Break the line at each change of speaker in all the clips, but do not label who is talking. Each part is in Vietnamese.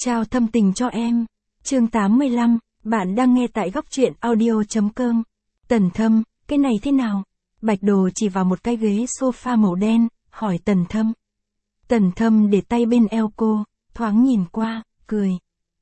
Trao thâm tình cho em. Chương 85, bạn đang nghe tại góc truyện audio.com. Tần Thâm, cái này thế nào? Bạch Đồ chỉ vào một cái ghế sofa màu đen, hỏi Tần Thâm. Tần Thâm để tay bên eo cô, thoáng nhìn qua, cười.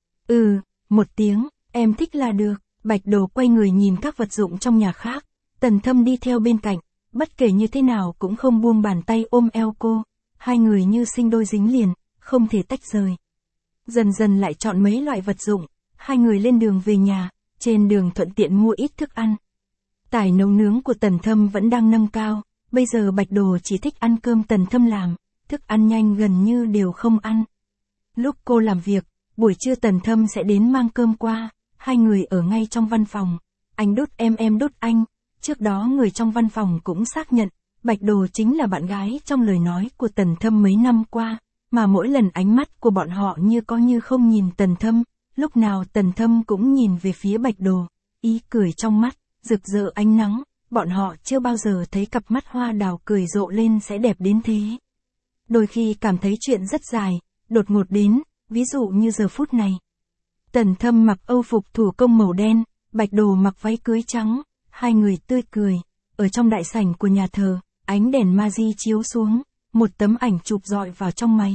Một tiếng, em thích là được. Bạch Đồ quay người nhìn các vật dụng trong nhà khác. Tần Thâm đi theo bên cạnh, bất kể như thế nào cũng không buông bàn tay ôm eo cô. Hai người như sinh đôi dính liền, không thể tách rời. Dần dần lại chọn mấy loại vật dụng, hai người lên đường về nhà, trên đường thuận tiện mua ít thức ăn. Tài nấu nướng của Tần Thâm vẫn đang nâng cao, bây giờ Bạch Đồ chỉ thích ăn cơm Tần Thâm làm, thức ăn nhanh gần như đều không ăn. Lúc cô làm việc, buổi trưa Tần Thâm sẽ đến mang cơm qua, hai người ở ngay trong văn phòng, anh đút em đút anh, trước đó người trong văn phòng cũng xác nhận, Bạch Đồ chính là bạn gái trong lời nói của Tần Thâm mấy năm qua, mà mỗi lần ánh mắt của bọn họ như có như không nhìn Tần Thâm, lúc nào Tần Thâm cũng nhìn về phía Bạch Đồ, ý cười trong mắt, rực rỡ ánh nắng, bọn họ chưa bao giờ thấy cặp mắt hoa đào cười rộ lên sẽ đẹp đến thế. Đôi khi cảm thấy chuyện rất dài, đột ngột đến, ví dụ như giờ phút này. Tần Thâm mặc âu phục thủ công màu đen, Bạch Đồ mặc váy cưới trắng, hai người tươi cười, ở trong đại sảnh của nhà thờ, ánh đèn magi chiếu xuống, một tấm ảnh chụp dọi vào trong máy.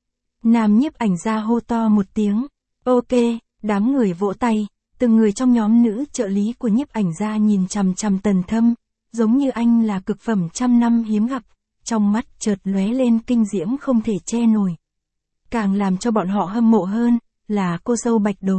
Nam nhiếp ảnh ra hô to một tiếng, ok, đám người vỗ tay, từng người trong nhóm nữ trợ lý của nhiếp ảnh ra nhìn chằm chằm Tần Thâm, giống như anh là cực phẩm trăm năm hiếm gặp, trong mắt chợt lóe lên kinh diễm không thể che nổi. Càng làm cho bọn họ hâm mộ hơn, là cô dâu Bạch Đồ.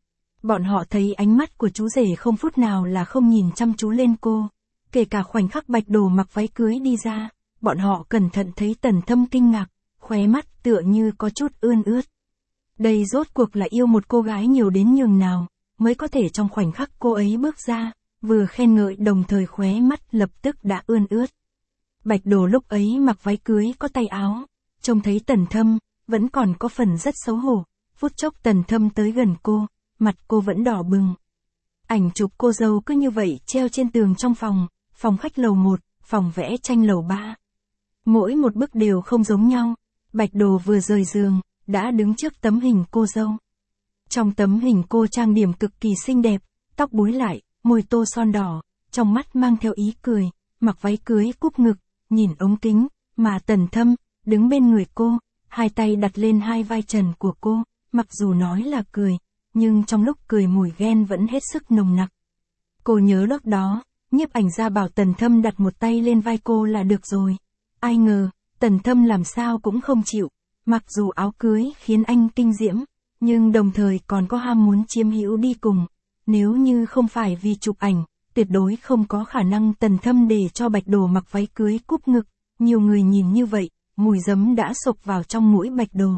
Bọn họ thấy ánh mắt của chú rể không phút nào là không nhìn chăm chú lên cô, kể cả khoảnh khắc Bạch Đồ mặc váy cưới đi ra, bọn họ cẩn thận thấy Tần Thâm kinh ngạc, khóe mắt tựa như có chút ươn ướt. Đây rốt cuộc là yêu một cô gái nhiều đến nhường nào, mới có thể trong khoảnh khắc cô ấy bước ra, vừa khen ngợi đồng thời khóe mắt lập tức đã ươn ướt. Bạch Đồ lúc ấy mặc váy cưới có tay áo, trông thấy Tần Thâm, vẫn còn có phần rất xấu hổ, phút chốc Tần Thâm tới gần cô, mặt cô vẫn đỏ bừng. Ảnh chụp cô dâu cứ như vậy treo trên tường trong phòng khách lầu 1, phòng vẽ tranh lầu 3. Mỗi một bức đều không giống nhau, Bạch Đồ vừa rời giường, đã đứng trước tấm hình cô dâu. Trong tấm hình cô trang điểm cực kỳ xinh đẹp, tóc búi lại, môi tô son đỏ, trong mắt mang theo ý cười, mặc váy cưới cúp ngực, nhìn ống kính, mà Tần Thâm, đứng bên người cô, hai tay đặt lên hai vai trần của cô, mặc dù nói là cười, nhưng trong lúc cười mùi ghen vẫn hết sức nồng nặc. Cô nhớ lúc đó, nhiếp ảnh ra bảo Tần Thâm đặt một tay lên vai cô là được rồi. Ai ngờ, Tần Thâm làm sao cũng không chịu, mặc dù áo cưới khiến anh kinh diễm, nhưng đồng thời còn có ham muốn chiếm hữu đi cùng. Nếu như không phải vì chụp ảnh, tuyệt đối không có khả năng Tần Thâm để cho Bạch Đồ mặc váy cưới cúp ngực, nhiều người nhìn như vậy, mùi giấm đã xộc vào trong mũi Bạch Đồ.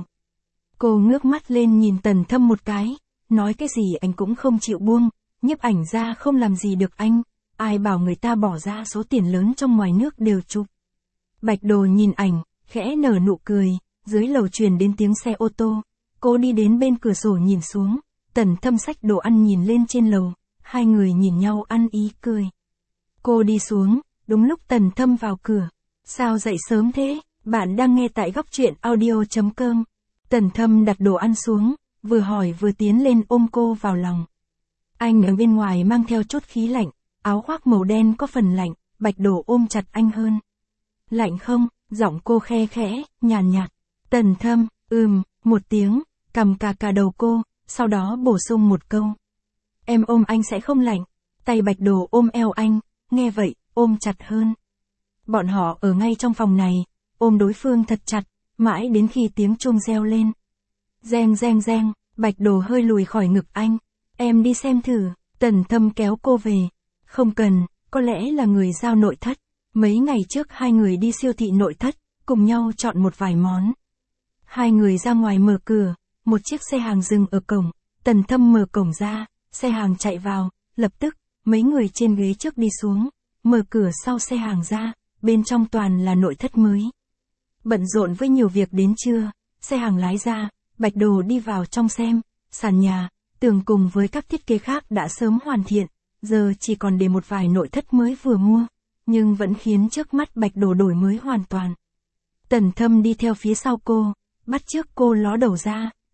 Cô ngước mắt lên nhìn Tần Thâm một cái, nói cái gì anh cũng không chịu buông, nhiếp ảnh ra không làm gì được anh, ai bảo người ta bỏ ra số tiền lớn trong ngoài nước đều chụp. Bạch Đồ nhìn ảnh, khẽ nở nụ cười, dưới lầu truyền đến tiếng xe ô tô, cô đi đến bên cửa sổ nhìn xuống, Tần Thâm xách đồ ăn nhìn lên trên lầu, hai người nhìn nhau ăn ý cười. Cô đi xuống, đúng lúc Tần Thâm vào cửa, sao dậy sớm thế, bạn đang nghe tại góc truyện audio.com. Tần Thâm đặt đồ ăn xuống, vừa hỏi vừa tiến lên ôm cô vào lòng. Anh ở bên ngoài mang theo chút khí lạnh, áo khoác màu đen có phần lạnh, Bạch Đồ ôm chặt anh hơn. Lạnh không? Giọng cô khe khẽ, nhàn nhạt. Tần Thâm, một tiếng, cầm cả đầu cô, sau đó bổ sung một câu. Em ôm anh sẽ không lạnh. Tay Bạch Đồ ôm eo anh, nghe vậy, ôm chặt hơn. Bọn họ ở ngay trong phòng này, ôm đối phương thật chặt, mãi đến khi tiếng chuông reo lên. Reng reng reng, Bạch Đồ hơi lùi khỏi ngực anh. Em đi xem thử. Tần Thâm kéo cô về. Không cần, có lẽ là người giao nội thất. Mấy ngày trước hai người đi siêu thị nội thất, cùng nhau chọn một vài món. Hai người ra ngoài mở cửa, một chiếc xe hàng dừng ở cổng, Tần Thâm mở cổng ra, xe hàng chạy vào, lập tức, mấy người trên ghế trước đi xuống, mở cửa sau xe hàng ra, bên trong toàn là nội thất mới. Bận rộn với nhiều việc đến trưa, xe hàng lái ra, Bạch Đồ đi vào trong xem, sàn nhà, tường cùng với các thiết kế khác đã sớm hoàn thiện, giờ chỉ còn để một vài nội thất mới vừa mua, nhưng vẫn khiến trước mắt Bạch Đồ đổi mới hoàn toàn. Tần Thâm đi theo phía sau cô, bắt chước cô ló đầu ra,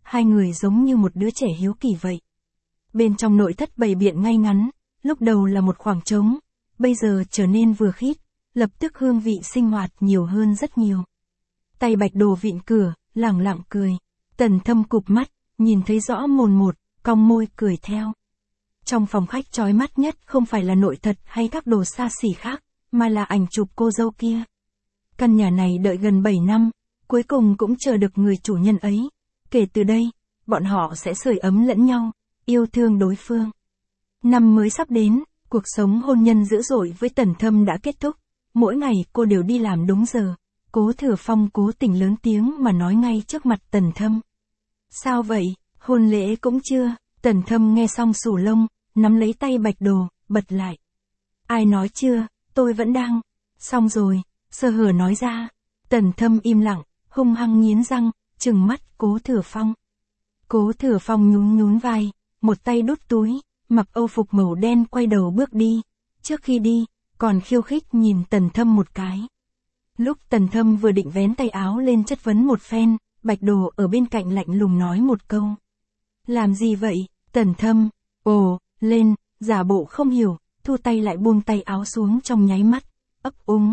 hai người giống như một đứa trẻ hiếu kỳ vậy. Bên trong nội thất bày biện ngay ngắn, lúc đầu là một khoảng trống, bây giờ trở nên vừa khít, lập tức hương vị sinh hoạt nhiều hơn rất nhiều. Tay Bạch Đồ vịn cửa, lẳng lặng cười. Tần Thâm cụp mắt, nhìn thấy rõ mồn một, cong môi cười theo. Trong phòng khách chói mắt nhất không phải là nội thất hay các đồ xa xỉ khác, mà là ảnh chụp cô dâu kia. Căn nhà này đợi gần 7 năm, cuối cùng cũng chờ được người chủ nhân ấy. Kể từ đây, bọn họ sẽ sưởi ấm lẫn nhau, yêu thương đối phương. Năm mới sắp đến, cuộc sống hôn nhân dữ dội với Tần Thâm đã kết thúc. Mỗi ngày cô đều đi làm đúng giờ. Cố Thừa Phong cố tình lớn tiếng mà nói ngay trước mặt Tần Thâm. Sao vậy, hôn lễ cũng chưa? Tần Thâm nghe xong xù lông, nắm lấy tay Bạch Đồ, bật lại. Ai nói chưa, tôi vẫn đang. Xong rồi, sơ hở nói ra. Tần Thâm im lặng, hung hăng nghiến răng, trừng mắt Cố Thừa Phong. Cố Thừa Phong nhún nhún vai, một tay đút túi, mặc âu phục màu đen quay đầu bước đi. Trước khi đi, còn khiêu khích nhìn Tần Thâm một cái. Lúc Tần Thâm vừa định vén tay áo lên chất vấn một phen, Bạch Đồ ở bên cạnh lạnh lùng nói một câu. Làm gì vậy? Tần Thâm, lên, giả bộ không hiểu, thu tay lại buông tay áo xuống trong nháy mắt, ấp úng.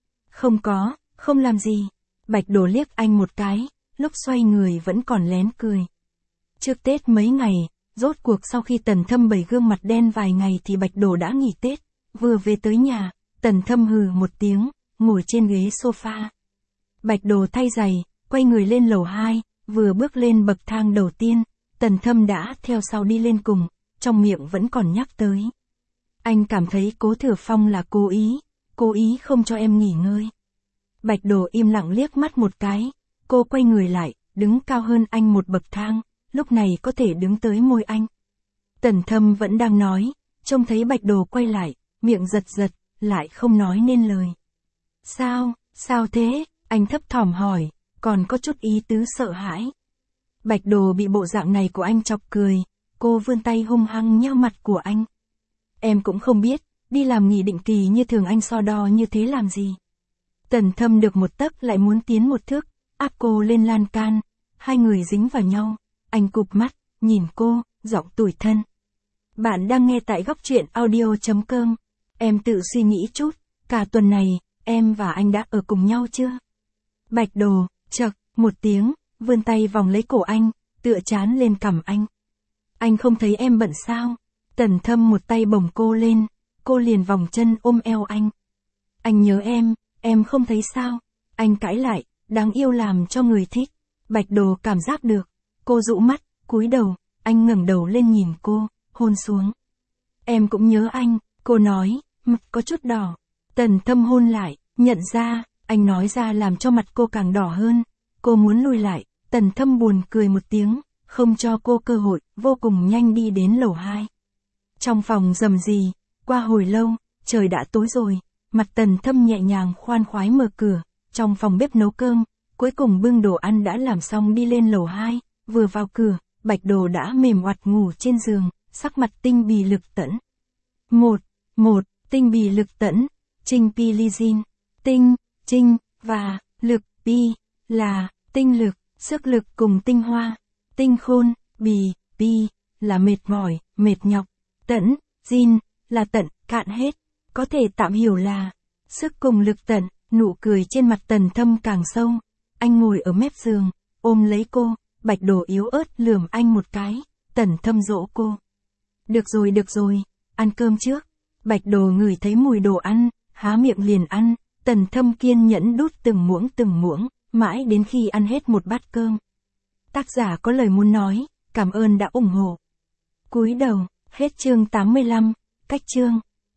Không làm gì. Bạch Đồ liếc anh một cái, lúc xoay người vẫn còn lén cười. Trước Tết mấy ngày, rốt cuộc sau khi Tần Thâm bày gương mặt đen vài ngày thì Bạch Đồ đã nghỉ Tết, vừa về tới nhà, Tần Thâm hừ một tiếng, ngồi trên ghế sofa. Bạch Đồ thay giày, quay người lên lầu 2, vừa bước lên bậc thang đầu tiên, Tần Thâm đã theo sau đi lên cùng, trong miệng vẫn còn nhắc tới. Anh cảm thấy Cố Thừa Phong là cố ý không cho em nghỉ ngơi. Bạch Đồ im lặng liếc mắt một cái, cô quay người lại, đứng cao hơn anh một bậc thang, lúc này có thể đứng tới môi anh. Tần Thâm vẫn đang nói, trông thấy Bạch Đồ quay lại, miệng giật giật, lại không nói nên lời. Sao thế? Anh thấp thỏm hỏi, còn có chút ý tứ sợ hãi. Bạch Đồ bị bộ dạng này của anh chọc cười, cô vươn tay hung hăng nhéo mặt của anh. Em cũng không biết, đi làm nghỉ định kỳ như thường anh so đo như thế làm gì. Tần Thâm được một tấc lại muốn tiến một thước, áp cô lên lan can, hai người dính vào nhau, anh cụp mắt, nhìn cô, giọng tủi thân. Bạn đang nghe tại góc truyện audio.com, em tự suy nghĩ chút, cả tuần này, em và anh đã ở cùng nhau chưa? Bạch Đồ, chậc, một tiếng, vươn tay vòng lấy cổ anh, tựa trán lên cằm anh. Anh không thấy em bận sao? Tần Thâm một tay bồng cô lên, cô liền vòng chân ôm eo anh. Anh nhớ em không thấy sao? Anh cãi lại, đáng yêu làm cho người thích. Bạch Đồ cảm giác được, cô dụ mắt, cúi đầu, anh ngẩng đầu lên nhìn cô, hôn xuống. Em cũng nhớ anh, cô nói, mặt có chút đỏ. Tần Thâm hôn lại, nhận ra, anh nói ra làm cho mặt cô càng đỏ hơn. Cô muốn lùi lại, Tần Thâm buồn cười một tiếng, không cho cô cơ hội, vô cùng nhanh đi đến lầu 2. Trong phòng rầm rì, qua hồi lâu, trời đã tối rồi, mặt Tần Thâm nhẹ nhàng khoan khoái mở cửa, trong phòng bếp nấu cơm, cuối cùng bưng đồ ăn đã làm xong đi lên lầu 2, vừa vào cửa, Bạch Đồ đã mềm oặt ngủ trên giường, sắc mặt tinh bì lực tẫn. Tinh bì lực tẫn, trinh pi ly zin, trinh, và, lực, pi, là, tinh lực, sức lực cùng tinh hoa, tinh khôn, pi, là mệt mỏi, mệt nhọc, tẫn, zin, là tận, cạn hết, có thể tạm hiểu là, sức cùng lực tận, nụ cười trên mặt Tần Thâm càng sâu, anh ngồi ở mép giường, ôm lấy cô, Bạch Đồ yếu ớt lườm anh một cái, Tần Thâm dỗ cô. Được rồi, ăn cơm trước. Bạch Đồ ngửi thấy mùi đồ ăn, há miệng liền ăn, Tần Thâm kiên nhẫn đút từng muỗng, mãi đến khi ăn hết một bát cơm. Tác giả có lời muốn nói, cảm ơn đã ủng hộ. Cúi đầu, hết chương 85, cách chương.